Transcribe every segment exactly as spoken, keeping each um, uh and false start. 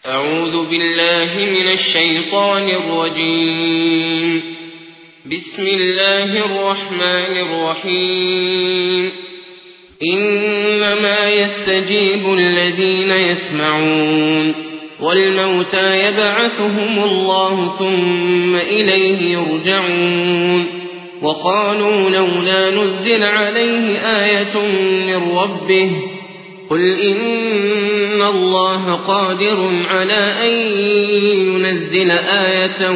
أعوذ بالله من الشيطان الرجيم. بسم الله الرحمن الرحيم. إنما يستجيب الذين يسمعون والموتى يبعثهم الله ثم إليه يرجعون. وقالوا لولا نزل عليه آية من ربه قل إن الله قادر على أن ينزل آية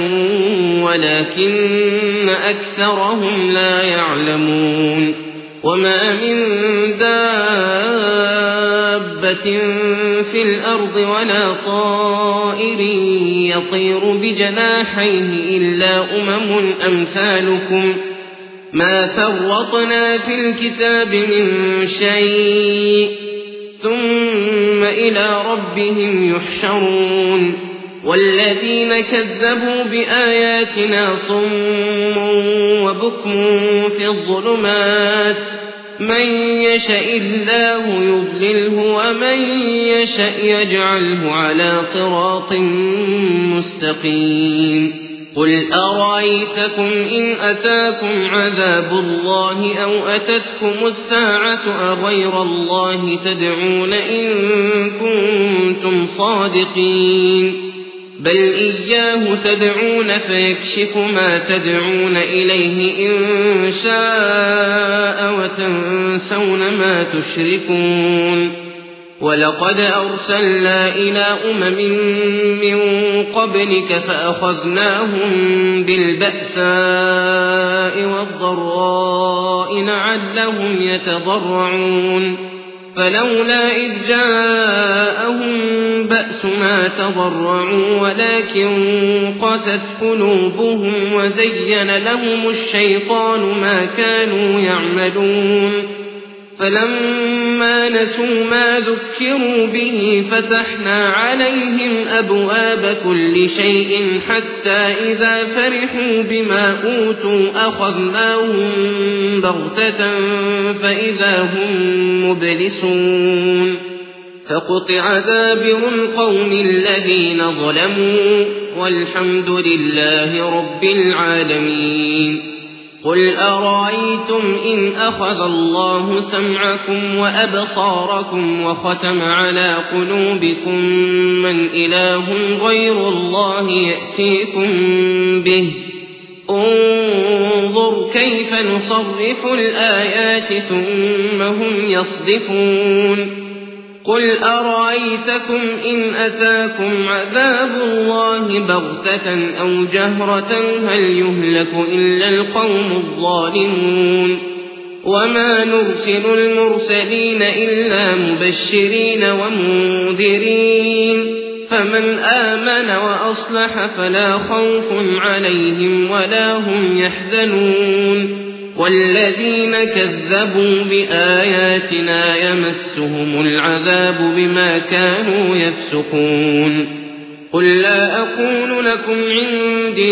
ولكن أكثرهم لا يعلمون. وما من دابة في الأرض ولا طائر يطير بجناحيه إلا أمم أمثالكم ما فرطنا في الكتاب من شيء ثم إلى ربهم يحشرون. والذين كذبوا بآياتنا صم وبكم في الظلمات من يشاء الله يضلله ومن يشاء يجعله على صراط مستقيم. قل أرأيتكم إن أتاكم عذاب الله أو أتتكم الساعة أغير الله تدعون إن كنتم صادقين بل إياه تدعون فيكشف ما تدعون إليه إن شاء وتنسون ما تشركون. ولقد أرسلنا إلى أمم من قبلك فأخذناهم بالبأساء والضراء لعلهم يتضرعون. فلولا إذ جاءهم بأسنا تضرعوا ولكن قست قلوبهم وزين لهم الشيطان ما كانوا يعملون. فلما نسوا ما ذكروا به فتحنا عليهم أبواب كل شيء حتى إذا فرحوا بما أوتوا أخذناهم بغتة فإذا هم مبلسون. فقطع دابر القوم الذين ظلموا والحمد لله رب العالمين. قل أرأيتم إن أخذ الله سمعكم وأبصاركم وختم على قلوبكم من إله غير الله يأتيكم به انظر كيف نصرف الآيات ثم هم يصدفون. قل أرأيتكم إن أتاكم عذاب الله بغتة أو جهرة هل يهلك إلا القوم الظالمون. وما نرسل المرسلين إلا مبشرين ومنذرين فمن آمن وأصلح فلا خوف عليهم ولا هم يحزنون. والذين كذبوا بآياتنا يمسهم العذاب بما كانوا يفسقون. قل لا أقول لكم عندي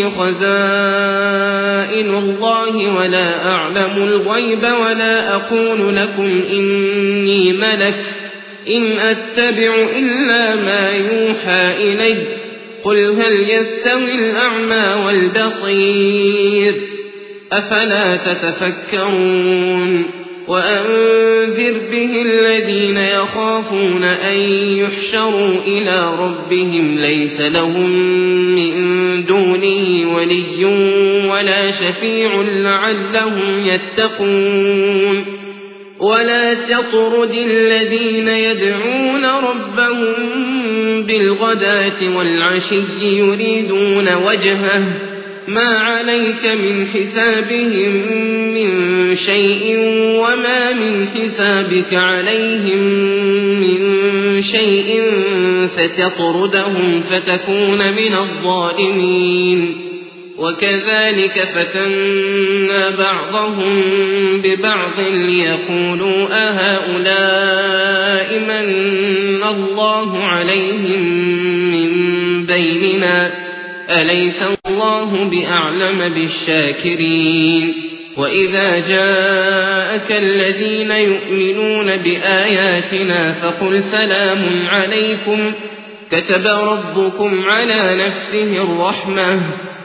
خزائن الله ولا أعلم الغيب ولا أقول لكم إني ملك إن أتبع إلا ما يوحى إلي قل هل يستوي الأعمى والبصير أفلا تتفكرون. وأنذر به الذين يخافون أن يحشروا إلى ربهم ليس لهم من دونه ولي ولا شفيع لعلهم يتقون. ولا تطرد الذين يدعون ربهم بالغداة والعشي يريدون وجهه ما عليك من حسابهم من شيء وما من حسابك عليهم من شيء فتطردهم فتكون من الظالمين. وكذلك فتنا بعضهم ببعض ليقولوا أهؤلاء من الله عليهم من بيننا أليس الله بأعلم بالشاكرين. وإذا جاءك الذين يؤمنون بآياتنا فقل سلام عليكم كتب ربكم على نفسه الرحمة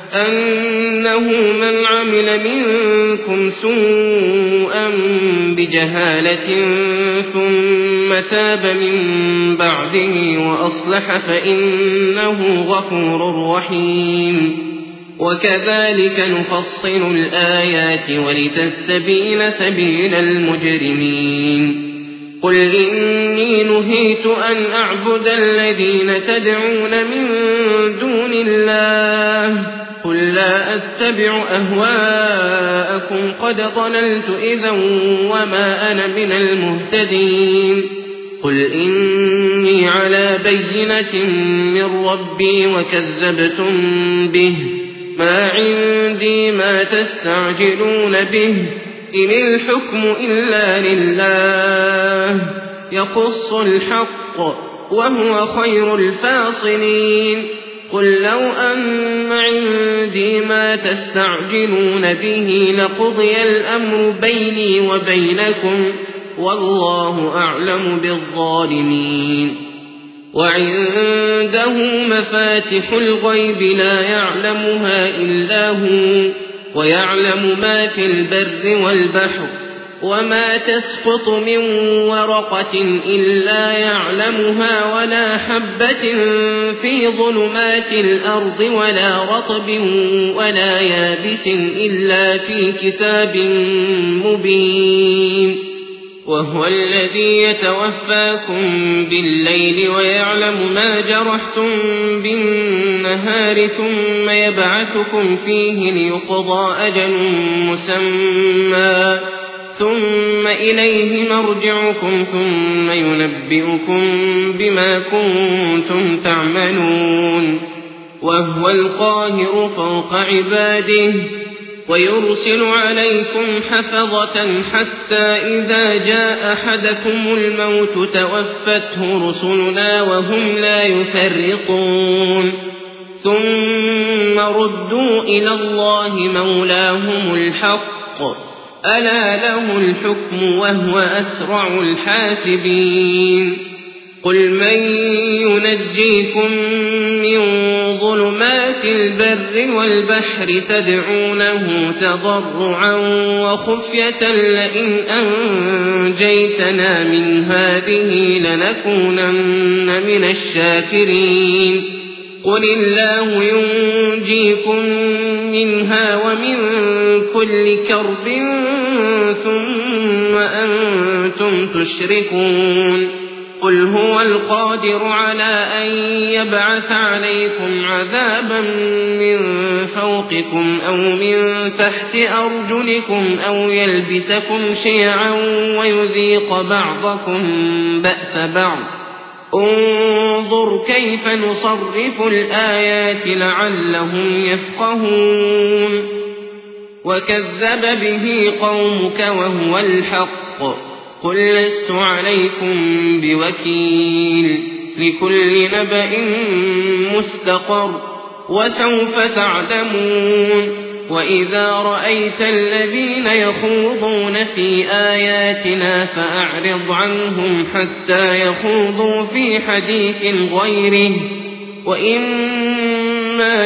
أنه من عمل منكم سوءا بجهالة ثم تاب من بعده وأصلح فإنه غفور رحيم. وكذلك نفصل الآيات ولتستبين سبيل المجرمين. قل إني نهيت أن أعبد الذين تدعون من دون الله قل لا أتبع أهواءكم قد ضللت إذا وما أنا من المهتدين. قل إني على بينة من ربي وكذبتم به ما عندي ما تستعجلون به إن الحكم إلا لله يقص الحق وهو خير الفاصلين. قل لو أن عندي ما تستعجلون به لقضي الأمر بيني وبينكم والله أعلم بالظالمين. وعنده مفاتح الغيب لا يعلمها إلا هو ويعلم ما في البر والبحر وما تسقط من ورقة إلا يعلمها ولا حبة في ظلمات الأرض ولا رطب ولا يابس إلا في كتاب مبين. وهو الذي يتوفاكم بالليل ويعلم ما جرحتم بالنهار ثم يبعثكم فيه ليقضى أجل مسمى ثم إليه مرجعكم ثم ينبئكم بما كنتم تعملون. وهو القاهر فوق عباده ويرسل عليكم حفظة حتى إذا جاء أحدكم الموت توفته رسلنا وهم لا يفرطون. ثم ردوا إلى الله مولاهم الحق ألا له الحكم وهو أسرع الحاسبين. قل من ينجيكم من ظلمات البر والبحر تدعونه تضرعا وخفية لئن أنجيتنا من هذه لنكونن من الشاكرين. قل الله ينجيكم منها ومن كل كرب ثم أنتم تشركون. قل هو القادر على أن يبعث عليكم عذابا من فوقكم أو من تحت أرجلكم أو يلبسكم شيعا ويذيق بعضكم بأس بعض. انظر كيف نصرف الآيات لعلهم يفقهون. وكذب به قومك وهو الحق قل لست عليكم بوكيل لكل نبأ مستقر وسوف تعلمون. وإذا رأيت الذين يخوضون في آياتنا فأعرض عنهم حتى يخوضوا في حديث غيره وإما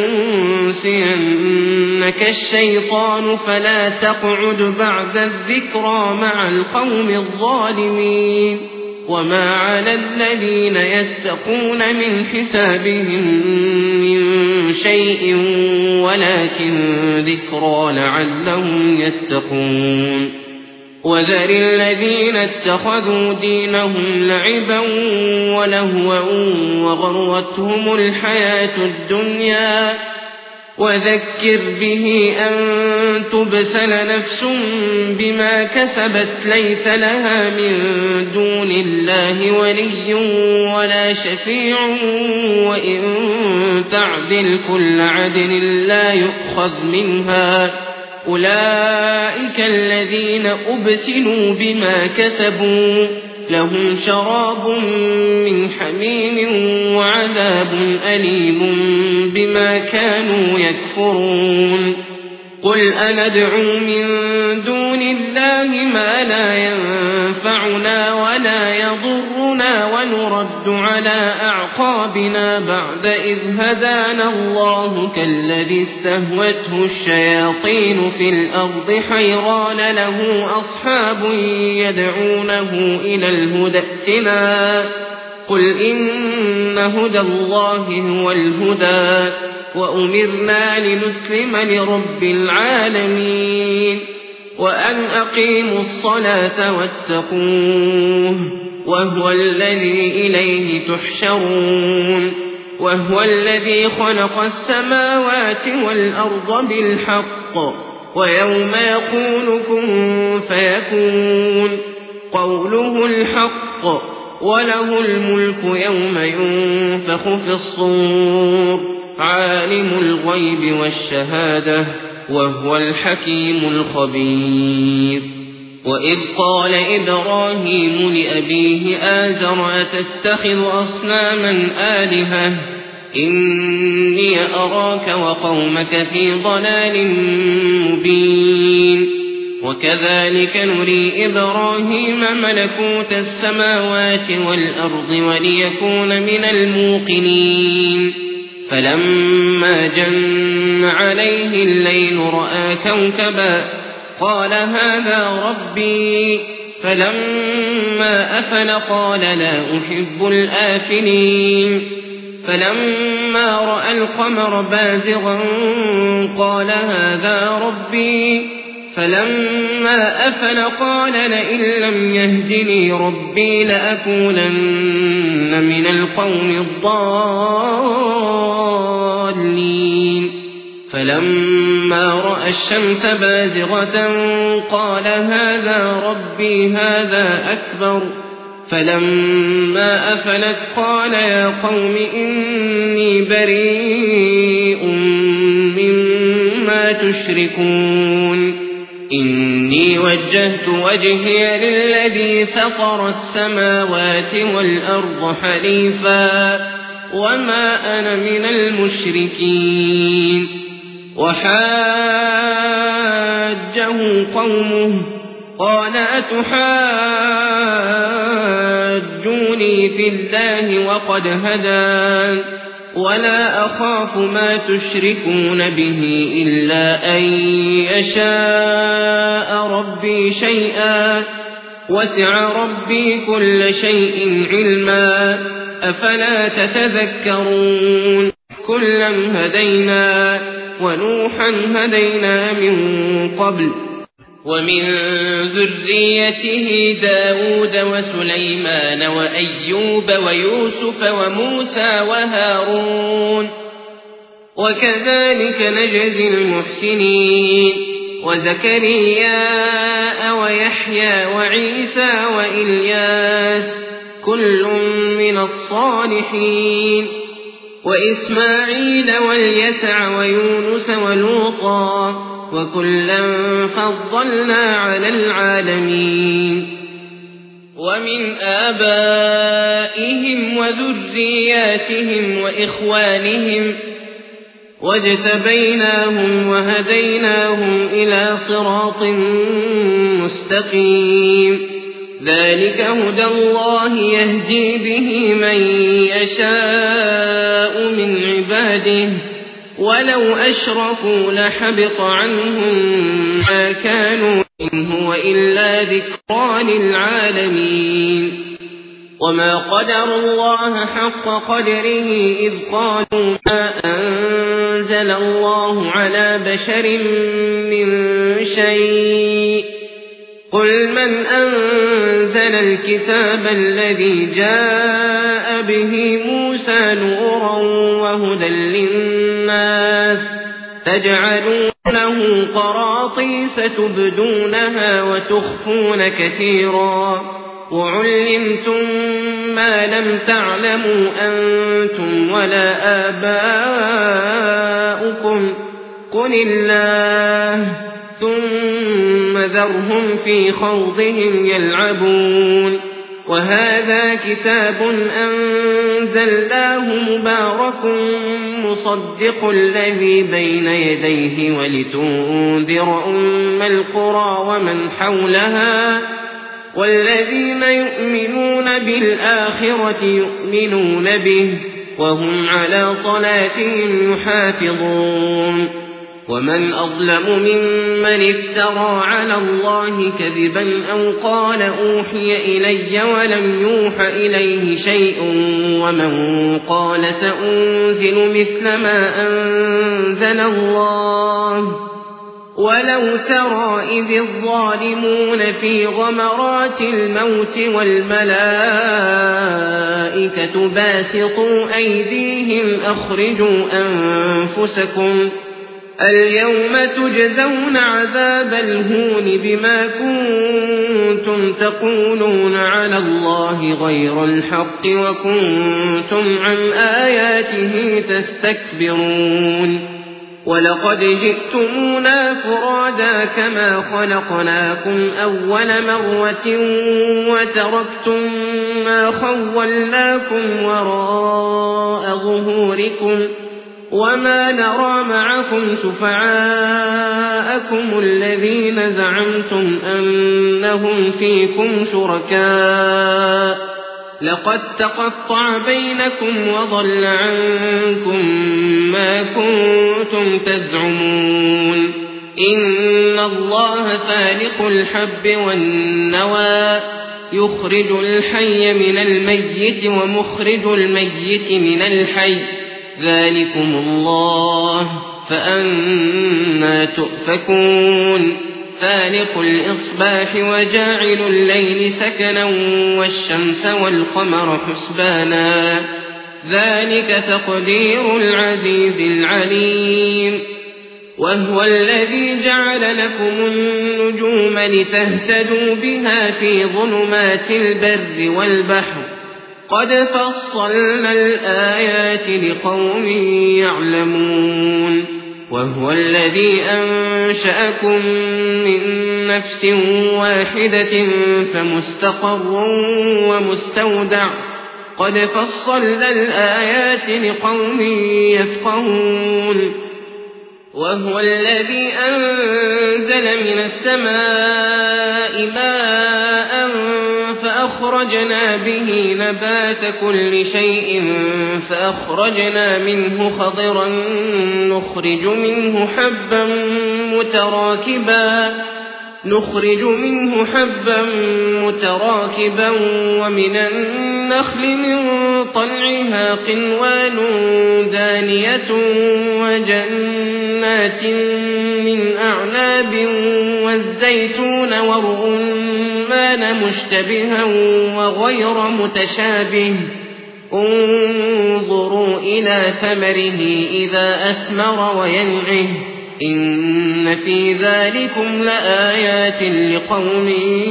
ينسينك الشيطان فلا تقعد بعد الذكرى مع القوم الظالمين. وما على الذين يتقون من حسابهم من شيء ولكن ذكرى لعلهم يتقون. وذر الذين اتخذوا دينهم لعبا ولهوا وغرتهم الحياة الدنيا وذكر به أن تبسل نفس بما كسبت ليس لها من دون الله ولي ولا شفيع وإن تعدل كل عدل لا يؤخذ منها. أولئك الذين أبسلوا بما كسبوا لهم شراب من حميم وعذاب أليم بما كانوا يكفرون. قل أندعو من دون الله ما لا ينفعنا ولا يضرنا منا ونرد على أعقابنا بعد إذ هدانا الله كالذي استهوته الشياطين في الأرض حيران له أصحاب يدعونه إلى الهدى ائتنا قل إن هدى الله هو الهدى وأمرنا لنسلم لرب العالمين وأن أقيموا الصلاة واتقوه وهو الذي إليه تحشرون وهو الذي خلق السماوات والأرض بالحق ويوم يقول كن فيكون قوله الحق وله الملك يوم ينفخ في الصور عالم الغيب والشهادة وهو الحكيم الخبير وإذ قال إبراهيم لأبيه آزر أتتخذ أصناما آلهة إني أراك وقومك في ضلال مبين وكذلك نري إبراهيم ملكوت السماوات والأرض وليكون من الموقنين فلما جن عليه الليل رأى كوكبا قال هذا ربي فلما أفل قال لا أحب الآفلين فلما رأى القمر بازغا قال هذا ربي فلما أفل قال لئن لم يهدني ربي لأكونن من القوم الضالين فلما رأى الشمس بازغة قال هذا ربي هذا أكبر فلما أفلت قال يا قوم إني بريء مما تشركون إني وجهت وجهي للذي فطر السماوات والأرض حنيفا وما أنا من المشركين وحاجه قومه قال أتحاجوني في الله وقد هدان ولا أخاف ما تشركون به إلا أن يشاء ربي شيئا وسع ربي كل شيء علما أفلا تتذكرون كلا هدينا ونوحا هدينا من قبل ومن ذريته داود وسليمان وأيوب ويوسف وموسى وهارون وكذلك نجزي المحسنين وزكريا ويحيى وعيسى وإلياس كل من الصالحين وإسماعيل واليسع ويونس ولوطا وكلا فضلنا على العالمين ومن آبائهم وذرياتهم وإخوانهم واجتبيناهم وهديناهم إلى صراط مستقيم ذلك هدى الله يهدي به من يشاء من عباده ولو أشركوا لحبط عنهم ما كانوا إن هو إلا ذكرى للعالمين وما قدروا الله حق قدره إذ قالوا ما أنزل الله على بشر من شيء قل من أنزل الكتاب الذي جاء به موسى نورا وهدى للناس تجعلونه قراطيس تبدونها وتخفون كثيرا وعلمتم ما لم تعلموا أنتم ولا آباؤكم قل الله ثم ذرهم في خوضهم يلعبون وهذا كتاب أنزلناه مبارك مصدق الذي بين يديه ولتنذر أم القرى ومن حولها والذين يؤمنون بالآخرة يؤمنون به وهم على صلاتهم يحافظون ومن أظلم ممن افترى على الله كذبا أو قال أوحي إلي ولم يوح إليه شيء ومن قال سأنزل مثل ما أنزل الله ولو ترى إذ الظالمون في غمرات الموت والملائكة باسطوا أيديهم أخرجوا أنفسكم اليوم تجزون عذاب الهون بما كنتم تقولون على الله غير الحق وكنتم عن آياته تستكبرون ولقد جئتمونا فرادا كما خلقناكم أول مرة وتركتم ما خولناكم وراء ظهوركم وما نرى معكم شفعاءكم الذين زعمتم أنهم فيكم شركاء لقد تقطع بينكم وضل عنكم ما كنتم تزعمون إن الله فالق الحب والنوى يخرج الحي من الميت ومخرج الميت من الحي ذلكم الله فأنى تؤفكون فالق الإصباح وجاعل الليل سكنا والشمس والقمر حسبانا ذلك تقدير العزيز العليم وهو الذي جعل لكم النجوم لتهتدوا بها في ظلمات البر والبحر قد فصلنا الآيات لقوم يعلمون وهو الذي أنشأكم من نفس واحدة فمستقر ومستودع قد فصلنا الآيات لقوم يفقهون وهو الذي أنزل من السماء ماء فأخرجنا به نبات كل شيء فأخرجنا منه خضرا نخرج منه حبا متراكبا نخرج منه حبا متراكبا ومن النخل من طلعها قنوان دانية وجنات من أعناب والزيتون والرمان مشتبها وغير متشابه انظروا إلى ثمره إذا أثمر وينعه إن في ذلكم لآيات لقوم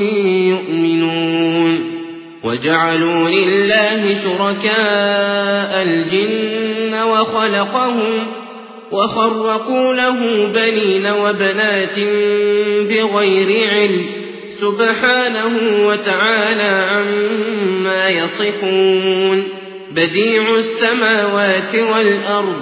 يؤمنون وجعلوا لله شركاء الجن وخلقهم وخرقوا له بنين وبنات بغير علم سبحانه وتعالى عما يصفون بديع السماوات والأرض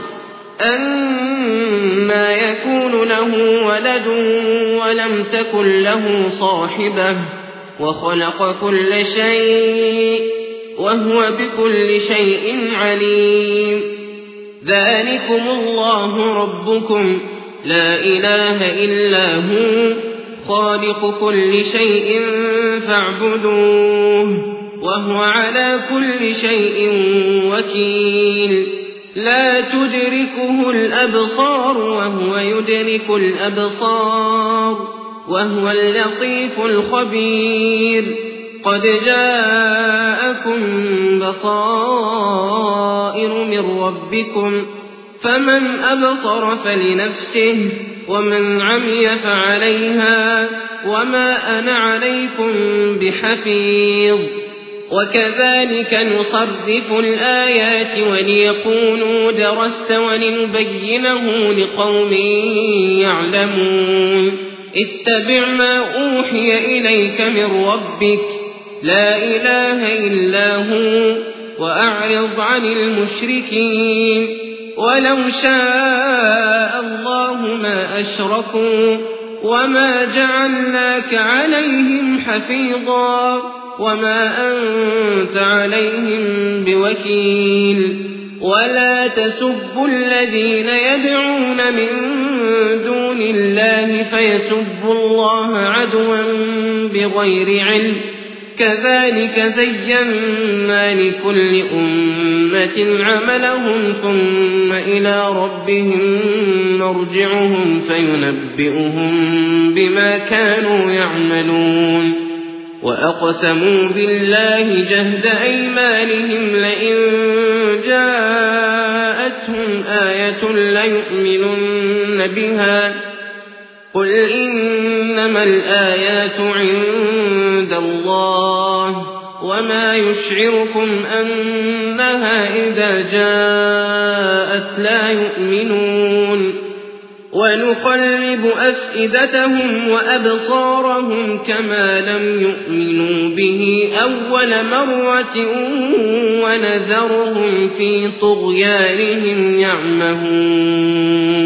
أنى يكون له ولد ولم تكن له صاحبة وخلق كل شيء وهو بكل شيء عليم ذلكم الله ربكم لا إله إلا هو خالق كل شيء فاعبدوه وهو على كل شيء وكيل لا تدركه الأبصار وهو يدرك الأبصار وهو اللطيف الخبير قد جاءكم بصائر من ربكم فمن أبصر فلنفسه ومن عمي فعليها وما أنا عليكم بحفيظ وكذلك نصرف الآيات وليقولوا درست ولنبينه لقوم يعلمون اتبع ما أوحي إليك من ربك لا إله إلا هو وأعرض عن المشركين ولو شاء الله ما أشركوا وما جعلناك عليهم حفيظا وما أنت عليهم بوكيل ولا تسبوا الذين يدعون من دون الله فيسبوا الله عدوا بغير علم كذلك زينا لكل أمة عملهم ثم إلى ربهم مرجعهم فينبئهم بما كانوا يعملون وأقسموا بالله جهد أيمانهم لئن جاءتهم آية ليؤمنن بها قل إنما الآيات عند الله وما يشعركم أنها إذا جاءت لا يؤمنون ونقلب أفئدتهم وأبصارهم كما لم يؤمنوا به أول مرة ونذرهم في طغيانهم يعمهون